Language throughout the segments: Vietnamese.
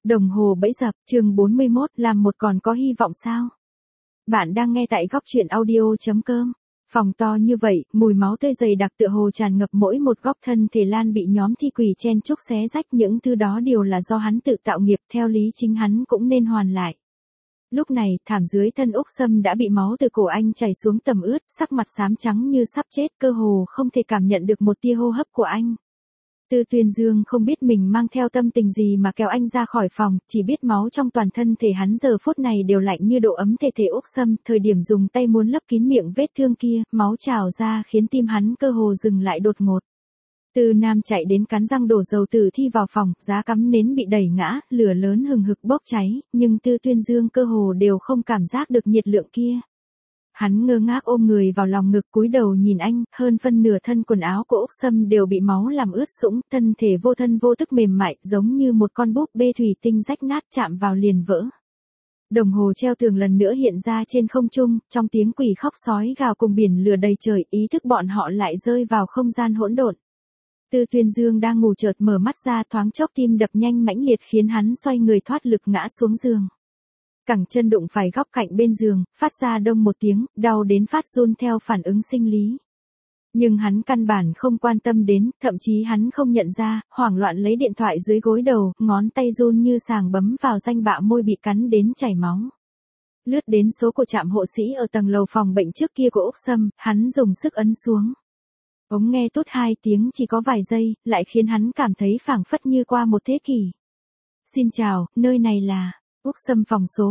Đồng hồ bẫy dập, chương 41, làm một còn có hy vọng sao? Bạn đang nghe tại góc truyện audio.com. Phòng to như vậy, mùi máu tươi dày đặc tựa hồ tràn ngập mỗi một góc thân thể Lan bị nhóm thi quỷ chen chúc xé rách, những thứ đó đều là do hắn tự tạo nghiệp, theo lý chính hắn cũng nên hoàn lại. Lúc này, thảm dưới thân Úc Sâm đã bị máu từ cổ anh chảy xuống tầm ướt, sắc mặt xám trắng như sắp chết, cơ hồ không thể cảm nhận được một tia hô hấp của anh. Tư Tuyên Dương không biết mình mang theo tâm tình gì mà kéo anh ra khỏi phòng, chỉ biết máu trong toàn thân thể hắn giờ phút này đều lạnh như độ ấm thể Úc Sâm, thời điểm dùng tay muốn lấp kín miệng vết thương kia, máu trào ra khiến tim hắn cơ hồ dừng lại đột ngột. Tư Nam chạy đến cắn răng đổ dầu tử thi vào phòng, giá cắm nến bị đẩy ngã, lửa lớn hừng hực bốc cháy, nhưng Tư Tuyên Dương cơ hồ đều không cảm giác được nhiệt lượng kia. Hắn ngơ ngác ôm người vào lòng ngực cúi đầu nhìn anh, hơn phân nửa thân quần áo của Úc Sâm đều bị máu làm ướt sũng, thân thể vô thân vô tức mềm mại, giống như một con búp bê thủy tinh rách nát chạm vào liền vỡ. Đồng hồ treo tường lần nữa hiện ra trên không trung, trong tiếng quỷ khóc sói gào cùng biển lửa đầy trời, ý thức bọn họ lại rơi vào không gian hỗn độn. Tư Tuyên Dương đang ngủ chợt mở mắt ra, thoáng chốc tim đập nhanh mãnh liệt khiến hắn xoay người thoát lực ngã xuống giường. Cẳng chân đụng phải góc cạnh bên giường, phát ra đông một tiếng, đau đến phát run theo phản ứng sinh lý. Nhưng hắn căn bản không quan tâm đến, thậm chí hắn không nhận ra, hoảng loạn lấy điện thoại dưới gối đầu, ngón tay run như sàng bấm vào danh bạ môi bị cắn đến chảy máu. Lướt đến số của trạm hộ sĩ ở tầng lầu phòng bệnh trước kia của Úc Sâm, hắn dùng sức ấn xuống. Ống nghe tốt 2 tiếng chỉ có vài giây, lại khiến hắn cảm thấy phảng phất như qua một thế kỷ. Xin chào, nơi này là Úc Sâm phòng số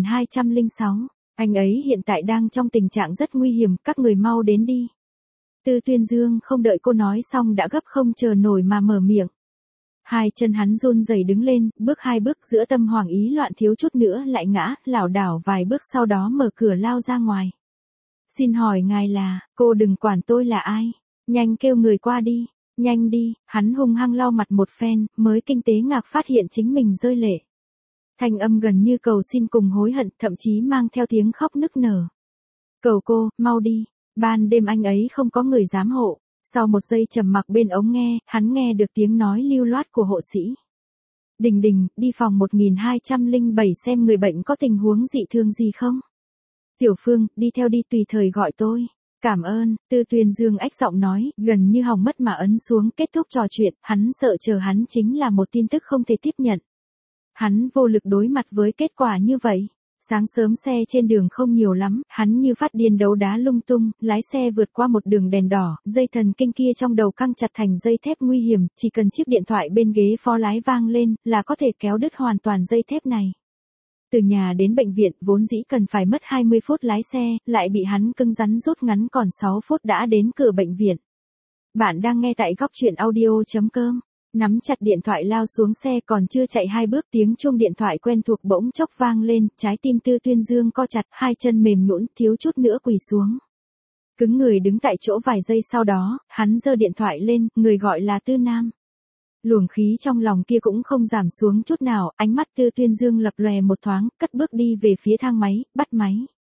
1206. Anh ấy hiện tại đang trong tình trạng rất nguy hiểm, các người mau đến đi. Tư Tuyên Dương không đợi cô nói xong đã gấp không chờ nổi mà mở miệng. Hai chân hắn run rẩy đứng lên, bước 2 bước giữa tâm hoảng ý loạn thiếu chút nữa lại ngã, lảo đảo vài bước sau đó mở cửa lao ra ngoài. Xin hỏi ngài là, cô đừng quản tôi là ai. Nhanh kêu người qua đi, nhanh đi, hắn hung hăng lau mặt một phen, mới kinh tế ngạc phát hiện chính mình rơi lệ. Thanh âm gần như cầu xin cùng hối hận, thậm chí mang theo tiếng khóc nức nở. Cầu cô, mau đi, ban đêm anh ấy không có người giám hộ. Sau một giây trầm mặc bên ống nghe, hắn nghe được tiếng nói lưu loát của hộ sĩ. Đình Đình, đi phòng 1207 xem người bệnh có tình huống dị thương gì không? Tiểu Phương, đi theo đi tùy thời gọi tôi. Cảm ơn, Tư Tuyên Dương ách giọng nói, gần như hỏng mất mà ấn xuống kết thúc trò chuyện, hắn sợ chờ hắn chính là một tin tức không thể tiếp nhận. Hắn vô lực đối mặt với kết quả như vậy. Sáng sớm xe trên đường không nhiều lắm, hắn như phát điên đấu đá lung tung, lái xe vượt qua một đường đèn đỏ, dây thần kinh kia trong đầu căng chặt thành dây thép nguy hiểm, chỉ cần chiếc điện thoại bên ghế phó lái vang lên, là có thể kéo đứt hoàn toàn dây thép này. Từ nhà đến bệnh viện vốn dĩ cần phải mất 20 phút lái xe, lại bị hắn cứng rắn rút ngắn còn 6 phút đã đến cửa bệnh viện. Bạn đang nghe tại góc truyện audio.com. Nắm chặt điện thoại lao xuống xe còn chưa chạy 2 bước tiếng chuông điện thoại quen thuộc bỗng chốc vang lên, trái tim Tư Tuyên Dương co chặt, hai chân mềm nhũn thiếu chút nữa quỳ xuống. Cứng người đứng tại chỗ vài giây sau đó, hắn giơ điện thoại lên, người gọi là Tư Nam. Luồng khí trong lòng kia cũng không giảm xuống chút nào, ánh mắt Tư Tuyên Dương lập lòe một thoáng, cất bước đi về phía thang máy, bắt máy.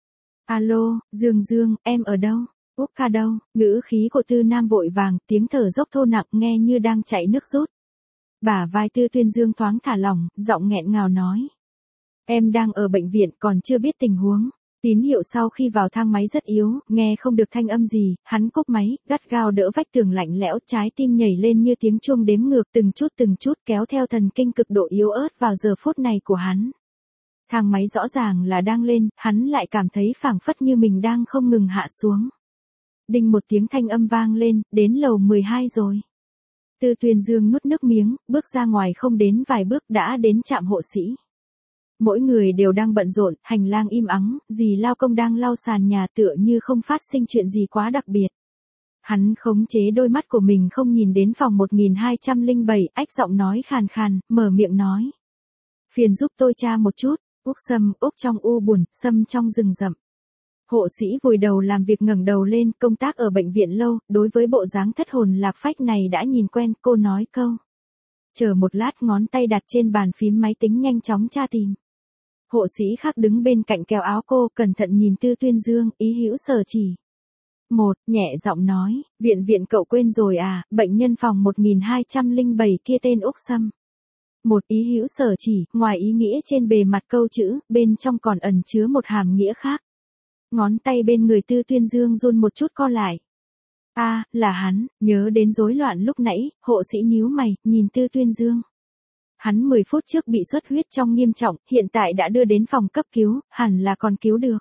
Alo, Dương, em ở đâu? Úc ca đâu? Ngữ khí của Tư Nam vội vàng, tiếng thở dốc thô nặng nghe như đang chạy nước rút. Bả vai Tư Tuyên Dương thoáng thả lỏng, giọng nghẹn ngào nói. Em đang ở bệnh viện còn chưa biết tình huống. Tín hiệu sau khi vào thang máy rất yếu, nghe không được thanh âm gì, hắn cúp máy, gắt gao đỡ vách tường lạnh lẽo, trái tim nhảy lên như tiếng chuông đếm ngược từng chút kéo theo thần kinh cực độ yếu ớt vào giờ phút này của hắn. Thang máy rõ ràng là đang lên, hắn lại cảm thấy phảng phất như mình đang không ngừng hạ xuống. Đinh một tiếng thanh âm vang lên, đến lầu 12 rồi. Tư Tuyên Dương nuốt nước miếng, bước ra ngoài không đến vài bước đã đến trạm hộ sĩ. Mỗi người đều đang bận rộn, hành lang im ắng, dì lao công đang lau sàn nhà tựa như không phát sinh chuyện gì quá đặc biệt. Hắn khống chế đôi mắt của mình không nhìn đến phòng 1207, ách giọng nói khàn khàn, mở miệng nói. Phiền giúp tôi tra một chút, Úc Sâm, Úc trong u buồn, Sâm trong rừng rậm. Hộ sĩ vùi đầu làm việc ngẩng đầu lên, công tác ở bệnh viện lâu, đối với bộ dáng thất hồn lạc phách này đã nhìn quen, cô nói câu. Chờ một lát ngón tay đặt trên bàn phím máy tính nhanh chóng tra tìm. Hộ sĩ khác đứng bên cạnh kéo áo cô, cẩn thận nhìn Tư Tuyên Dương, ý hữu sở chỉ. Nhẹ giọng nói, viện cậu quên rồi à, bệnh nhân phòng 1207 kia tên Úc Sâm. Một ý hữu sở chỉ, ngoài ý nghĩa trên bề mặt câu chữ, bên trong còn ẩn chứa một hàm nghĩa khác. Ngón tay bên người Tư Tuyên Dương run một chút co lại. Là hắn, nhớ đến rối loạn lúc nãy, hộ sĩ nhíu mày, nhìn Tư Tuyên Dương. Hắn 10 phút trước bị xuất huyết trong nghiêm trọng, hiện tại đã đưa đến phòng cấp cứu, hẳn là còn cứu được.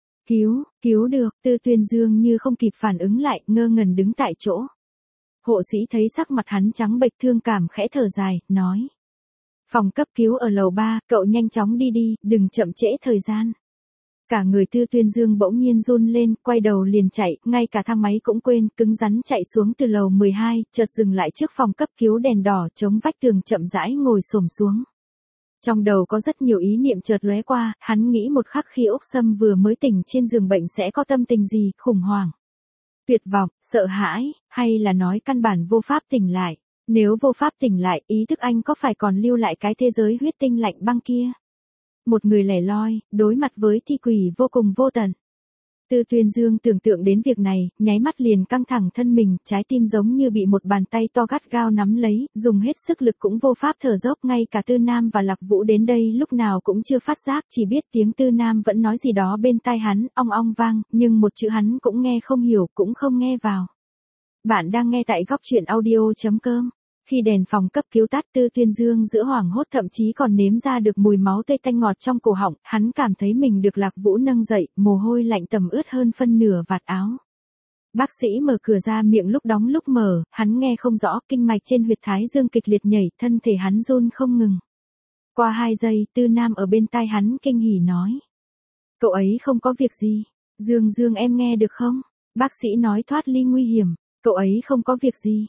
Cứu được, Tư Tuyên Dương như không kịp phản ứng lại, ngơ ngẩn đứng tại chỗ. Hộ sĩ thấy sắc mặt hắn trắng bệch thương cảm khẽ thở dài, nói. Phòng cấp cứu ở lầu 3, cậu nhanh chóng đi, đừng chậm trễ thời gian. Cả người Tư Tuyên Dương bỗng nhiên run lên, quay đầu liền chạy, ngay cả thang máy cũng quên, cứng rắn chạy xuống từ lầu 12, chợt dừng lại trước phòng cấp cứu đèn đỏ, chống vách tường chậm rãi ngồi xổm xuống. Trong đầu có rất nhiều ý niệm chợt lóe qua, hắn nghĩ một khắc khi Úc Sâm vừa mới tỉnh trên giường bệnh sẽ có tâm tình gì, khủng hoảng, tuyệt vọng, sợ hãi, hay là nói căn bản vô pháp tỉnh lại. Nếu vô pháp tỉnh lại, ý thức anh có phải còn lưu lại cái thế giới huyết tinh lạnh băng kia? Một người lẻ loi, đối mặt với thi quỷ vô cùng vô tận. Tư Tuyên Dương tưởng tượng đến việc này, nháy mắt liền căng thẳng thân mình, trái tim giống như bị một bàn tay to gắt gao nắm lấy, dùng hết sức lực cũng vô pháp thở dốc, ngay cả Tư Nam và Lạc Vũ đến đây lúc nào cũng chưa phát giác, chỉ biết tiếng Tư Nam vẫn nói gì đó bên tai hắn, ong ong vang, nhưng một chữ hắn cũng nghe không hiểu, cũng không nghe vào. Bạn đang nghe tại góc truyện audio.com. Khi đèn phòng cấp cứu tắt, Tư Tuyên Dương giữa hoảng hốt thậm chí còn nếm ra được mùi máu tươi tanh ngọt trong cổ họng, hắn cảm thấy mình được Lạc Vũ nâng dậy, mồ hôi lạnh tầm ướt hơn phân nửa vạt áo. Bác sĩ mở cửa ra, miệng lúc đóng lúc mở, hắn nghe không rõ, kinh mạch trên huyệt thái dương kịch liệt nhảy, thân thể hắn run không ngừng. Qua 2 giây, Tư Nam ở bên tai hắn kinh hỉ nói. Cậu ấy không có việc gì. Dương em nghe được không? Bác sĩ nói thoát ly nguy hiểm. Cậu ấy không có việc gì.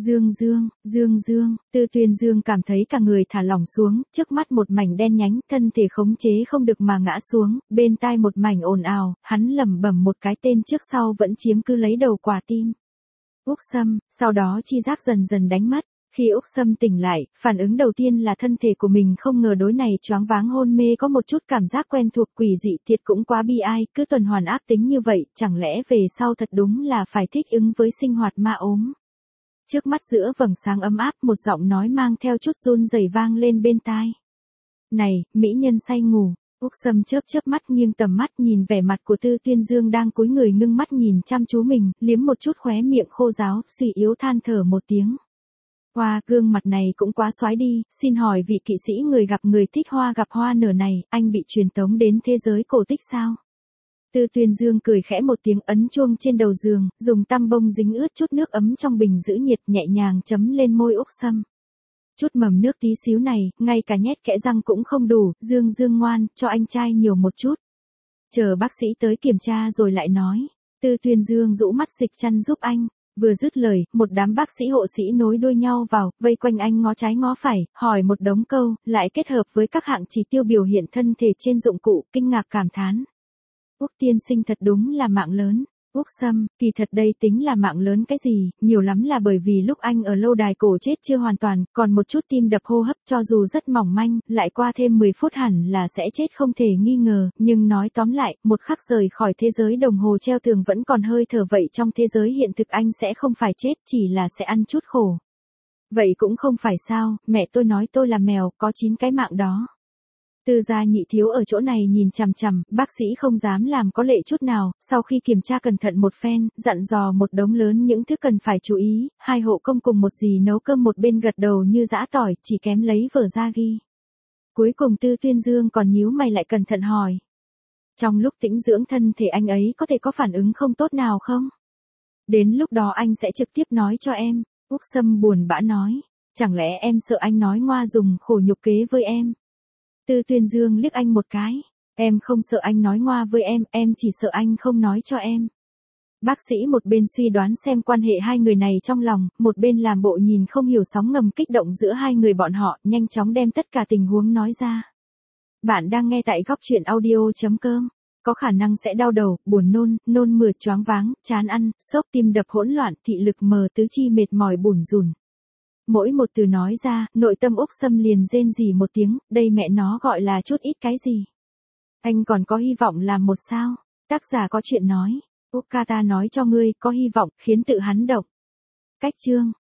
Dương, Tư Tuyên Dương cảm thấy cả người thả lỏng xuống, trước mắt một mảnh đen nhánh, thân thể khống chế không được mà ngã xuống, bên tai một mảnh ồn ào, hắn lẩm bẩm một cái tên trước sau vẫn chiếm cứ lấy đầu quả tim. Úc Sâm, sau đó chi giác dần dần đánh mất. Khi Úc Sâm tỉnh lại, phản ứng đầu tiên là thân thể của mình không ngờ đối này choáng váng hôn mê có một chút cảm giác quen thuộc quỷ dị thiệt cũng quá bi ai, cứ tuần hoàn ác tính như vậy, chẳng lẽ về sau thật đúng là phải thích ứng với sinh hoạt ma ốm. Trước mắt giữa vầng sáng ấm áp một giọng nói mang theo chút run rẩy vang lên bên tai. Này, mỹ nhân say ngủ. Úc Sâm chớp mắt nghiêng tầm mắt nhìn vẻ mặt của Tư Tuyên Dương đang cúi người ngưng mắt nhìn chăm chú mình, liếm một chút khóe miệng khô ráo, suy yếu than thở một tiếng. Hoa, gương mặt này cũng quá xoái đi, xin hỏi vị kỵ sĩ người gặp người thích hoa gặp hoa nở này, anh bị truyền tống đến thế giới cổ tích sao? Tư Tuyên Dương cười khẽ một tiếng ấn chuông trên đầu giường, dùng tăm bông dính ướt chút nước ấm trong bình giữ nhiệt nhẹ nhàng chấm lên môi Úc Sâm. Chút mầm nước tí xíu này, ngay cả nhét kẽ răng cũng không đủ, Dương ngoan, cho anh trai nhiều một chút. Chờ bác sĩ tới kiểm tra rồi lại nói. Tư Tuyên Dương rũ mắt dịch chăn giúp anh. Vừa dứt lời, một đám bác sĩ hộ sĩ nối đuôi nhau vào, vây quanh anh ngó trái ngó phải, hỏi một đống câu, lại kết hợp với các hạng chỉ tiêu biểu hiện thân thể trên dụng cụ, kinh ngạc cảm thán. Úc tiên sinh thật đúng là mạng lớn. Úc Sâm, kỳ thật đây tính là mạng lớn cái gì, nhiều lắm là bởi vì lúc anh ở lâu đài cổ chết chưa hoàn toàn, còn một chút tim đập hô hấp cho dù rất mỏng manh, lại qua thêm 10 phút hẳn là sẽ chết không thể nghi ngờ, nhưng nói tóm lại, một khắc rời khỏi thế giới đồng hồ treo tường vẫn còn hơi thở vậy trong thế giới hiện thực anh sẽ không phải chết, chỉ là sẽ ăn chút khổ. Vậy cũng không phải sao, mẹ tôi nói tôi là mèo, có 9 cái mạng đó. Tư gia nhị thiếu ở chỗ này nhìn chằm chằm, bác sĩ không dám làm có lệ chút nào, sau khi kiểm tra cẩn thận một phen, dặn dò một đống lớn những thứ cần phải chú ý, 2 hộ công cùng một dì nấu cơm một bên gật đầu như giã tỏi, chỉ kém lấy vở ra ghi. Cuối cùng Tư Tuyên Dương còn nhíu mày lại cẩn thận hỏi. Trong lúc tĩnh dưỡng thân thể anh ấy có thể có phản ứng không tốt nào không? Đến lúc đó anh sẽ trực tiếp nói cho em, Úc Sâm buồn bã nói, chẳng lẽ em sợ anh nói ngoa dùng khổ nhục kế với em? Tư Tuyên Dương liếc anh một cái. Em không sợ anh nói ngoa với em chỉ sợ anh không nói cho em. Bác sĩ một bên suy đoán xem quan hệ hai người này trong lòng, một bên làm bộ nhìn không hiểu sóng ngầm kích động giữa hai người bọn họ, nhanh chóng đem tất cả tình huống nói ra. Bạn đang nghe tại góc truyện audio.com. Có khả năng sẽ đau đầu, buồn nôn mửa choáng váng, chán ăn, sốc tim đập hỗn loạn, thị lực mờ tứ chi mệt mỏi bủn rủn. Mỗi một từ nói ra, nội tâm Úc Sâm liền rên rỉ một tiếng, đây mẹ nó gọi là chút ít cái gì. Anh còn có hy vọng làm một sao? Tác giả có chuyện nói. Úc Kata nói cho ngươi, có hy vọng, khiến tự hắn động. Cách chương.